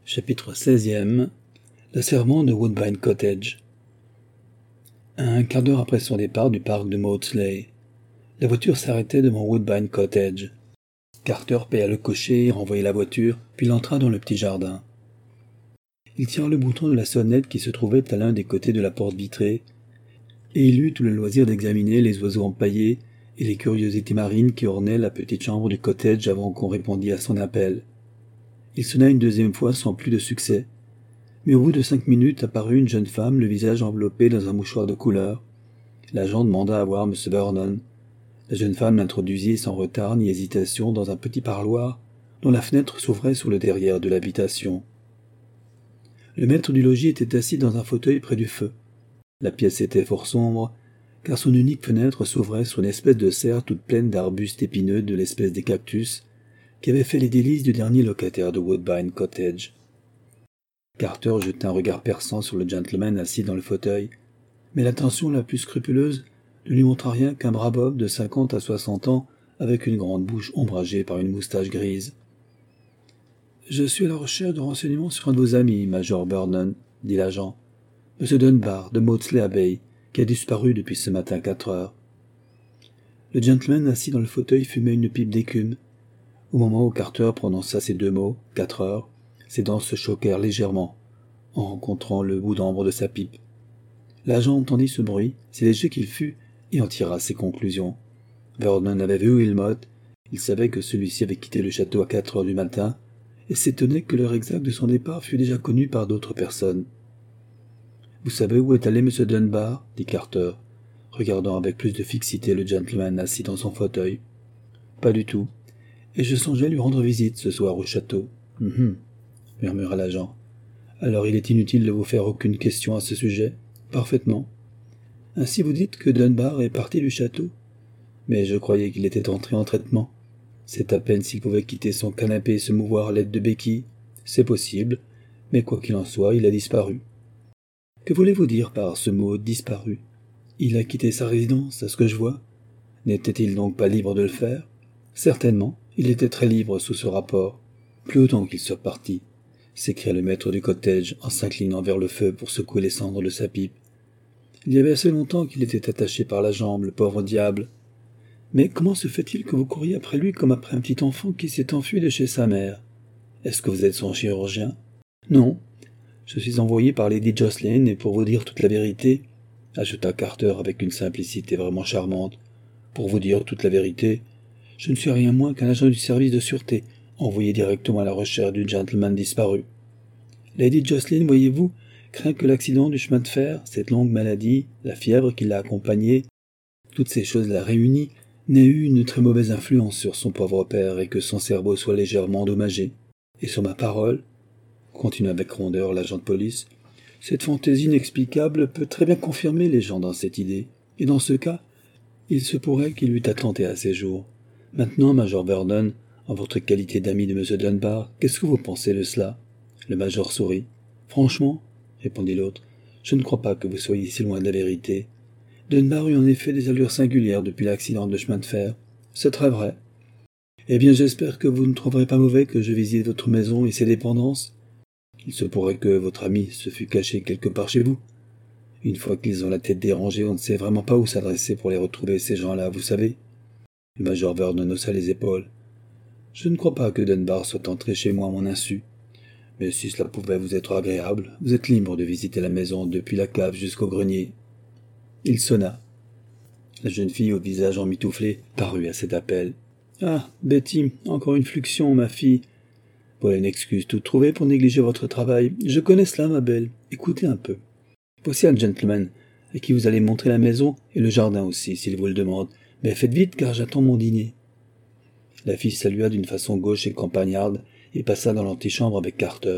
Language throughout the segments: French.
Chapitre 16e. L'asservement de Woodbine Cottage. Un quart d'heure après son départ du parc de Maudsley, la voiture s'arrêtait devant Woodbine Cottage. Carter paya le cocher et renvoya la voiture, puis il entra dans le petit jardin. Il tira le bouton de la sonnette qui se trouvait à l'un des côtés de la porte vitrée, et il eut tout le loisir d'examiner les oiseaux empaillés et les curiosités marines qui ornaient la petite chambre du cottage avant qu'on répondît à son appel. Il sonna une deuxième fois sans plus de succès, mais au bout de 5 minutes apparut une jeune femme, le visage enveloppé dans un mouchoir de couleur. L'agent demanda à voir M. Vernon. La jeune femme l'introduisit sans retard ni hésitation dans un petit parloir dont la fenêtre s'ouvrait sur le derrière de l'habitation. Le maître du logis était assis dans un fauteuil près du feu. La pièce était fort sombre, car son unique fenêtre s'ouvrait sur une espèce de serre toute pleine d'arbustes épineux de l'espèce des cactus, qui avait fait les délices du dernier locataire de Woodbine Cottage. Carter jeta un regard perçant sur le gentleman assis dans le fauteuil, mais l'attention la plus scrupuleuse ne lui montra rien qu'un brave homme de 50 à 60 ans avec une grande bouche ombragée par une moustache grise. « Je suis à la recherche de renseignements sur un de vos amis, Major Vernon, » dit l'agent. « M. Dunbar, de Maudsley Abbey, qui a disparu depuis ce matin 4 heures. » Le gentleman assis dans le fauteuil fumait une pipe d'écume. Au moment où Carter prononça ces deux mots, 4 heures, ses dents se choquèrent légèrement, en rencontrant le bout d'ambre de sa pipe. L'agent entendit ce bruit, si léger qu'il fût, et en tira ses conclusions. Vernon avait vu Wilmot, il savait que celui-ci avait quitté le château à 4 heures du matin, et s'étonnait que l'heure exacte de son départ fût déjà connue par d'autres personnes. « Vous savez où est allé M. Dunbar » dit Carter, regardant avec plus de fixité le gentleman assis dans son fauteuil. « Pas du tout. Et je songeais lui rendre visite ce soir au château. » Murmura l'agent. « Alors il est inutile de vous faire aucune question à ce sujet. Parfaitement. Ainsi vous dites que Dunbar est parti du château ? Mais je croyais qu'il était entré en traitement. C'est à peine s'il pouvait quitter son canapé et se mouvoir à l'aide de béquilles. C'est possible, mais quoi qu'il en soit, il a disparu. » « Que voulez-vous dire par ce mot « disparu » ? Il a quitté sa résidence, à ce que je vois. N'était-il donc pas libre de le faire ? Certainement, il était très libre sous ce rapport. Plus autant qu'il soit parti, s'écria le maître du cottage en s'inclinant vers le feu pour secouer les cendres de sa pipe. Il y avait assez longtemps qu'il était attaché par la jambe, le pauvre diable. Mais comment se fait-il que vous couriez après lui comme après un petit enfant qui s'est enfui de chez sa mère ? Est-ce que vous êtes son chirurgien ? Non. Je suis envoyé par Lady Jocelyn, et pour vous dire toute la vérité, ajouta Carter avec une simplicité vraiment charmante, pour vous dire toute la vérité, je ne suis rien moins qu'un agent du service de sûreté, envoyé directement à la recherche du gentleman disparu. Lady Jocelyn, voyez-vous, craint que l'accident du chemin de fer, cette longue maladie, la fièvre qui l'a accompagnée, toutes ces choses-là réunies, n'aient eu une très mauvaise influence sur son pauvre père et que son cerveau soit légèrement endommagé. Et sur ma parole, continua avec rondeur l'agent de police, cette fantaisie inexplicable peut très bien confirmer les gens dans cette idée, et dans ce cas, il se pourrait qu'il eût attenté à ses jours. Maintenant, Major Vernon, en votre qualité d'ami de M. Dunbar, qu'est-ce que vous pensez de cela ? Le major sourit. Franchement, répondit l'autre, je ne crois pas que vous soyez si loin de la vérité. Dunbar eut en effet des allures singulières depuis l'accident de chemin de fer. C'est très vrai. Eh bien, j'espère que vous ne trouverez pas mauvais que je visite votre maison et ses dépendances. Il se pourrait que votre ami se fût caché quelque part chez vous. Une fois qu'ils ont la tête dérangée, on ne sait vraiment pas où s'adresser pour les retrouver, ces gens-là, vous savez. Le major Vernon haussa les épaules. Je ne crois pas que Dunbar soit entré chez moi à mon insu. Mais si cela pouvait vous être agréable, vous êtes libre de visiter la maison depuis la cave jusqu'au grenier. Il sonna. La jeune fille au visage emmitouflé parut à cet appel. « Ah, Betty, encore une fluxion, ma fille. Voilà une excuse toute trouvée pour négliger votre travail. Je connais cela, ma belle. Écoutez un peu. Voici un gentleman à qui vous allez montrer la maison et le jardin aussi, s'il vous le demande. Mais faites vite, car j'attends mon dîner. » La fille salua d'une façon gauche et campagnarde et passa dans l'antichambre avec Carter.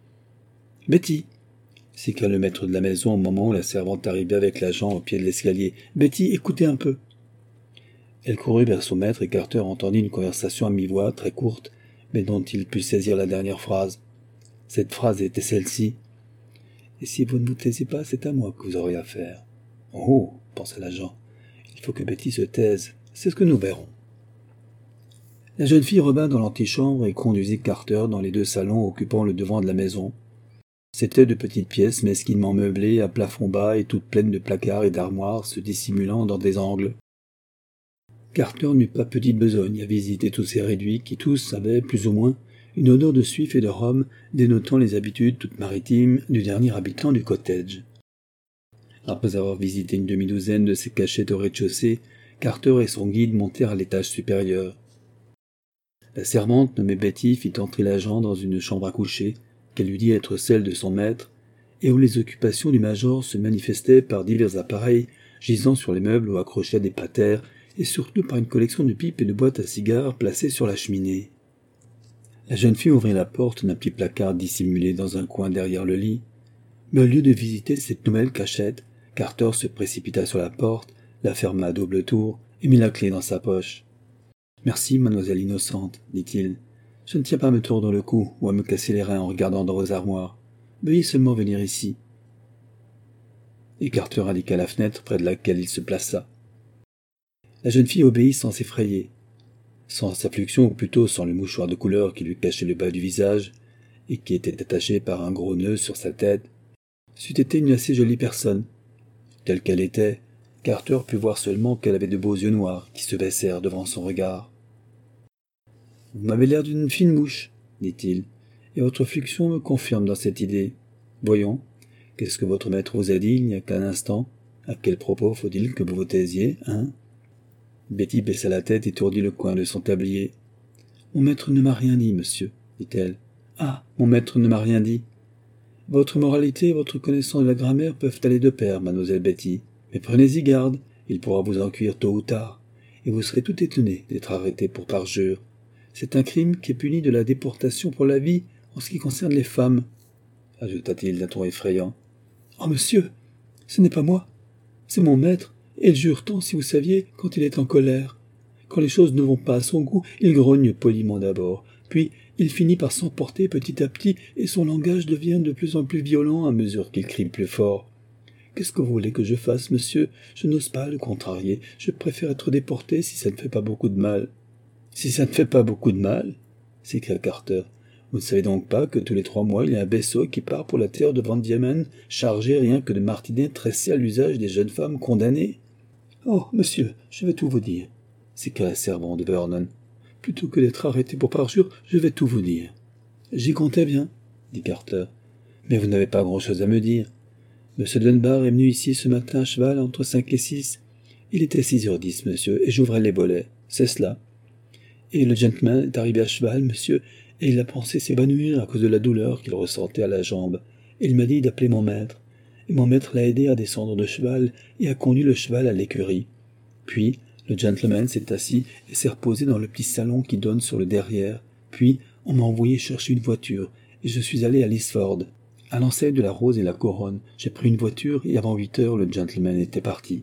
« Betty !» s'écria le maître de la maison au moment où la servante arrivait avec l'agent au pied de l'escalier. « Betty, écoutez un peu. » Elle courut vers son maître et Carter entendit une conversation à mi-voix, très courte, mais dont il put saisir la dernière phrase. Cette phrase était celle-ci. « Et si vous ne vous taisez pas, c'est à moi que vous aurez affaire. »« Oh !» pensa l'agent. « Il faut que Betty se taise. C'est ce que nous verrons. » La jeune fille revint dans l'antichambre et conduisit Carter dans les deux salons occupant le devant de la maison. C'étaient de petites pièces mesquinement meublées, à plafond bas et toutes pleines de placards et d'armoires se dissimulant dans des angles. Carter n'eut pas petite besogne à visiter tous ces réduits qui tous avaient, plus ou moins, une odeur de suif et de rhum dénotant les habitudes toutes maritimes du dernier habitant du cottage. Après avoir visité une demi-douzaine de ces cachettes au rez-de-chaussée, Carter et son guide montèrent à l'étage supérieur. La servante nommée Betty fit entrer l'agent dans une chambre à coucher, qu'elle lui dit être celle de son maître, et où les occupations du major se manifestaient par divers appareils gisant sur les meubles ou accrochés à des patères, et surtout par une collection de pipes et de boîtes à cigares placées sur la cheminée. La jeune fille ouvrit la porte d'un petit placard dissimulé dans un coin derrière le lit, mais au lieu de visiter cette nouvelle cachette, Carter se précipita sur la porte, la ferma à double tour et mit la clé dans sa poche. « Merci, mademoiselle innocente, dit-il. Je ne tiens pas à me tordre le cou ou à me casser les reins en regardant dans vos armoires. Veuillez seulement venir ici. » Et Carter indiqua la fenêtre près de laquelle il se plaça. La jeune fille obéit sans s'effrayer. Sans affliction, ou plutôt sans le mouchoir de couleur qui lui cachait le bas du visage, et qui était attaché par un gros nœud sur sa tête, c'eût été une assez jolie personne. Telle qu'elle était, Carter put voir seulement qu'elle avait de beaux yeux noirs qui se baissèrent devant son regard. « Vous m'avez l'air d'une fine mouche, dit-il, et votre fluxion me confirme dans cette idée. Voyons, qu'est-ce que votre maître vous a dit il n'y a qu'un instant? À quel propos faut-il que vous vous taisiez, hein ?» Betty baissa la tête et tordit le coin de son tablier. « Mon maître ne m'a rien dit, monsieur, dit-elle. Ah, mon maître ne m'a rien dit. Votre moralité et votre connaissance de la grammaire peuvent aller de pair, mademoiselle Betty. Mais prenez-y garde, il pourra vous en cuire tôt ou tard, et vous serez tout étonné d'être arrêté pour parjure. C'est un crime qui est puni de la déportation pour la vie en ce qui concerne les femmes, ajouta-t-il d'un ton effrayant. Oh, monsieur, ce n'est pas moi, c'est mon maître, et il jure tant, si vous saviez, quand il est en colère. Quand les choses ne vont pas à son goût, il grogne poliment d'abord, puis il finit par s'emporter petit à petit, et son langage devient de plus en plus violent à mesure qu'il crie plus fort. Qu'est-ce que vous voulez que je fasse, monsieur? Je n'ose pas le contrarier. Je préfère être déporté si ça ne fait pas beaucoup de mal. Si ça ne fait pas beaucoup de mal? S'écria Carter. Vous ne savez donc pas que tous les 3 mois, il y a un vaisseau qui part pour la terre de Van Diemen, chargé rien que de martinets tressés à l'usage des jeunes femmes condamnées? Oh, monsieur, je vais tout vous dire, s'écria la servante de Vernon. Plutôt que d'être arrêté pour parjure, je vais tout vous dire. J'y comptais bien, dit Carter. Mais vous n'avez pas grand-chose à me dire. Monsieur Dunbar est venu ici ce matin à cheval entre 5 et 6. Il était 6h10, monsieur, et j'ouvrais les volets. C'est cela. Et le gentleman est arrivé à cheval, monsieur, et il a pensé s'évanouir à cause de la douleur qu'il ressentait à la jambe. Et il m'a dit d'appeler mon maître. Et mon maître l'a aidé à descendre de cheval et a conduit le cheval à l'écurie. Puis, le gentleman s'est assis et s'est reposé dans le petit salon qui donne sur le derrière. Puis, on m'a envoyé chercher une voiture, et je suis allé à Lisford. À l'enseigne de la Rose et la Couronne, j'ai pris une voiture et avant 8h, le gentleman était parti.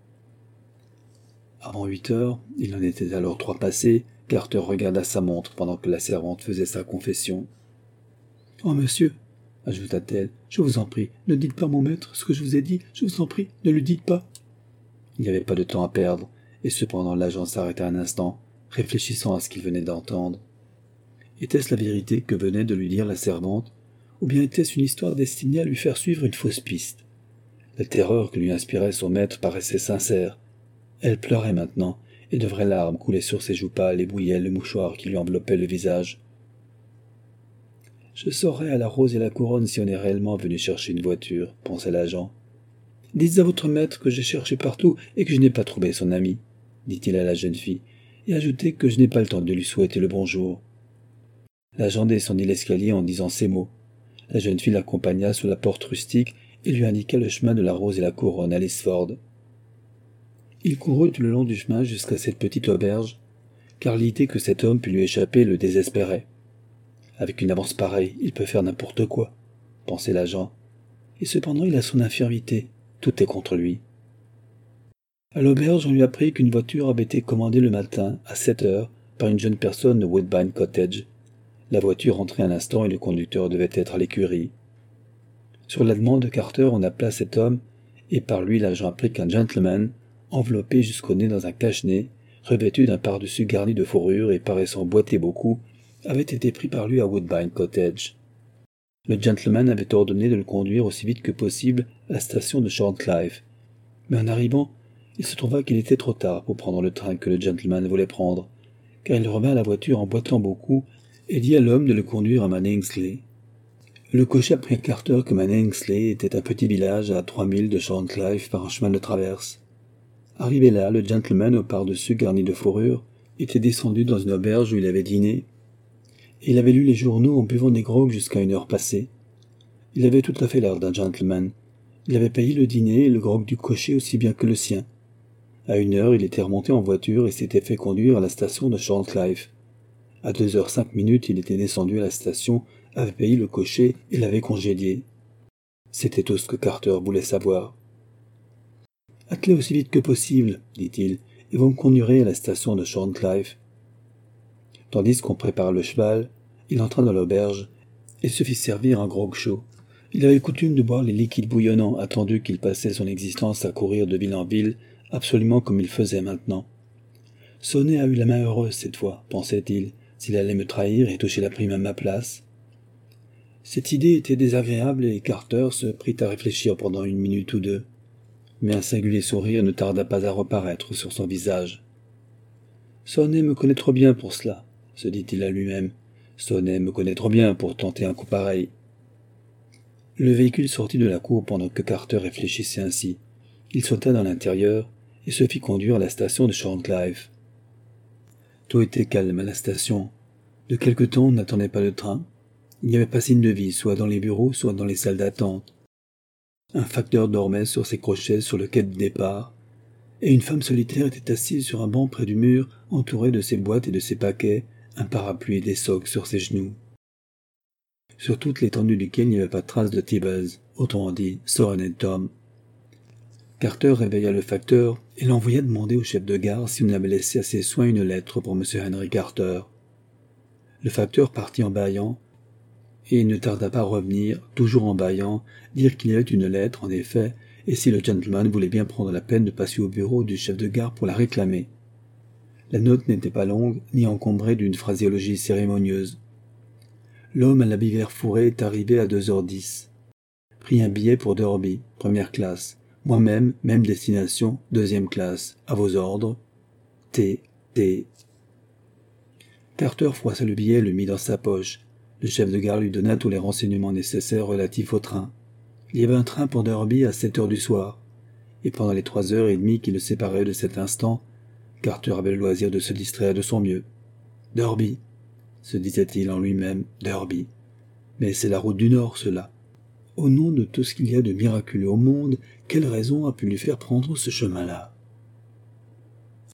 Avant 8h, il en était alors 3 passés, Carter regarda sa montre pendant que la servante faisait sa confession. « Oh, monsieur, ajouta-t-elle, je vous en prie, ne dites pas à mon maître ce que je vous ai dit, je vous en prie, ne lui dites pas. » Il n'y avait pas de temps à perdre, et cependant l'agent s'arrêta un instant, réfléchissant à ce qu'il venait d'entendre. Était-ce la vérité que venait de lui dire la servante, ou bien était-ce une histoire destinée à lui faire suivre une fausse piste? La terreur que lui inspirait son maître paraissait sincère. Elle pleurait maintenant, et de vraies larmes coulaient sur ses joues pâles et bouillaient le mouchoir qui lui enveloppait le visage. « Je saurai à la Rose et la Couronne si on est réellement venu chercher une voiture, » pensa l'agent. « Dites à votre maître que j'ai cherché partout et que je n'ai pas trouvé son ami, » dit-il à la jeune fille, et ajoutez que je n'ai pas le temps de lui souhaiter le bonjour. L'agent descendit l'escalier en disant ces mots. La jeune fille l'accompagna sous la porte rustique et lui indiqua le chemin de la Rose et la Couronne à Lisford. Il courut tout le long du chemin jusqu'à cette petite auberge, car l'idée que cet homme pût lui échapper le désespérait. Avec une avance pareille, il peut faire n'importe quoi, pensait l'agent, et cependant il a son infirmité, tout est contre lui. À l'auberge, on lui apprit qu'une voiture avait été commandée le matin, à 7h, par une jeune personne de Woodbine Cottage. La voiture entrait un instant et le conducteur devait être à l'écurie. Sur la demande de Carter, on appela cet homme, et par lui l'agent apprit qu'un gentleman, enveloppé jusqu'au nez dans un cache-nez, revêtu d'un pardessus garni de fourrure et paraissant boiter beaucoup, avait été pris par lui à Woodbine Cottage. Le gentleman avait ordonné de le conduire aussi vite que possible à la station de Shorncliffe, mais en arrivant, il se trouva qu'il était trop tard pour prendre le train que le gentleman voulait prendre, car il revint à la voiture en boitant beaucoup et dit à l'homme de le conduire à Manningsley. Le cocher apprit à Carter que Manningsley était un petit village à 3 milles de Shorncliffe par un chemin de traverse. Arrivé là, le gentleman au pardessus garni de fourrure était descendu dans une auberge où il avait dîné, et il avait lu les journaux en buvant des grogs jusqu'à une heure passée. Il avait tout à fait l'air d'un gentleman. Il avait payé le dîner et le grog du cocher aussi bien que le sien. À 1 heure, il était remonté en voiture et s'était fait conduire à la station de Shorncliffe. À 2h05, il était descendu à la station, avait payé le cocher et l'avait congédié. C'était tout ce que Carter voulait savoir. « Attelez aussi vite que possible, dit-il, et vous me conduirez à la station de Shorncliffe. » Tandis qu'on prépare le cheval, il entra dans l'auberge et se fit servir un grog chaud. Il avait coutume de boire les liquides bouillonnants, attendu qu'il passait son existence à courir de ville en ville, absolument comme il faisait maintenant. Sonnet a eu la main heureuse cette fois, pensait-il, s'il allait me trahir et toucher la prime à ma place. Cette idée était désagréable et Carter se prit à réfléchir pendant 1 minute ou 2. Mais un singulier sourire ne tarda pas à reparaître sur son visage. Sonnet me connaît trop bien pour cela, se dit-il à lui-même. Sonnet me connaît trop bien pour tenter un coup pareil. Le véhicule sortit de la cour pendant que Carter réfléchissait ainsi. Il sauta dans l'intérieur et se fit conduire à la station de Shorncliffe. Tout était calme à la station. De quelque temps, on n'attendait pas le train. Il n'y avait pas signe de vie, soit dans les bureaux, soit dans les salles d'attente. Un facteur dormait sur ses crochets sur le quai de départ, et une femme solitaire était assise sur un banc près du mur, entourée de ses boîtes et de ses paquets, un parapluie et des socques sur ses genoux. Sur toute l'étendue duquel il n'y avait pas de trace de Tibbs, autrement dit, Soren et Tom. Carter réveilla le facteur et l'envoya demander au chef de gare si on avait laissé à ses soins une lettre pour M. Henry Carter. Le facteur partit en bâillant, et il ne tarda pas à revenir, toujours en bâillant, dire qu'il y avait une lettre, en effet, et si le gentleman voulait bien prendre la peine de passer au bureau du chef de gare pour la réclamer. La note n'était pas longue, ni encombrée d'une phraséologie cérémonieuse. L'homme à l'habit vert fourré est arrivé à 2h10. Pris un billet pour Derby, première classe. Moi-même, même destination, deuxième classe. À vos ordres. T. Carter froissa le billet et le mit dans sa poche. Le chef de gare lui donna tous les renseignements nécessaires relatifs au train. Il y avait un train pour Derby à 7h du soir. Et pendant les 3h30 qui le séparaient de cet instant, Carter avait le loisir de se distraire de son mieux. Derby, se disait-il en lui-même, Derby. Mais c'est la route du Nord, cela. Au nom de tout ce qu'il y a de miraculeux au monde, quelle raison a pu lui faire prendre ce chemin-là ?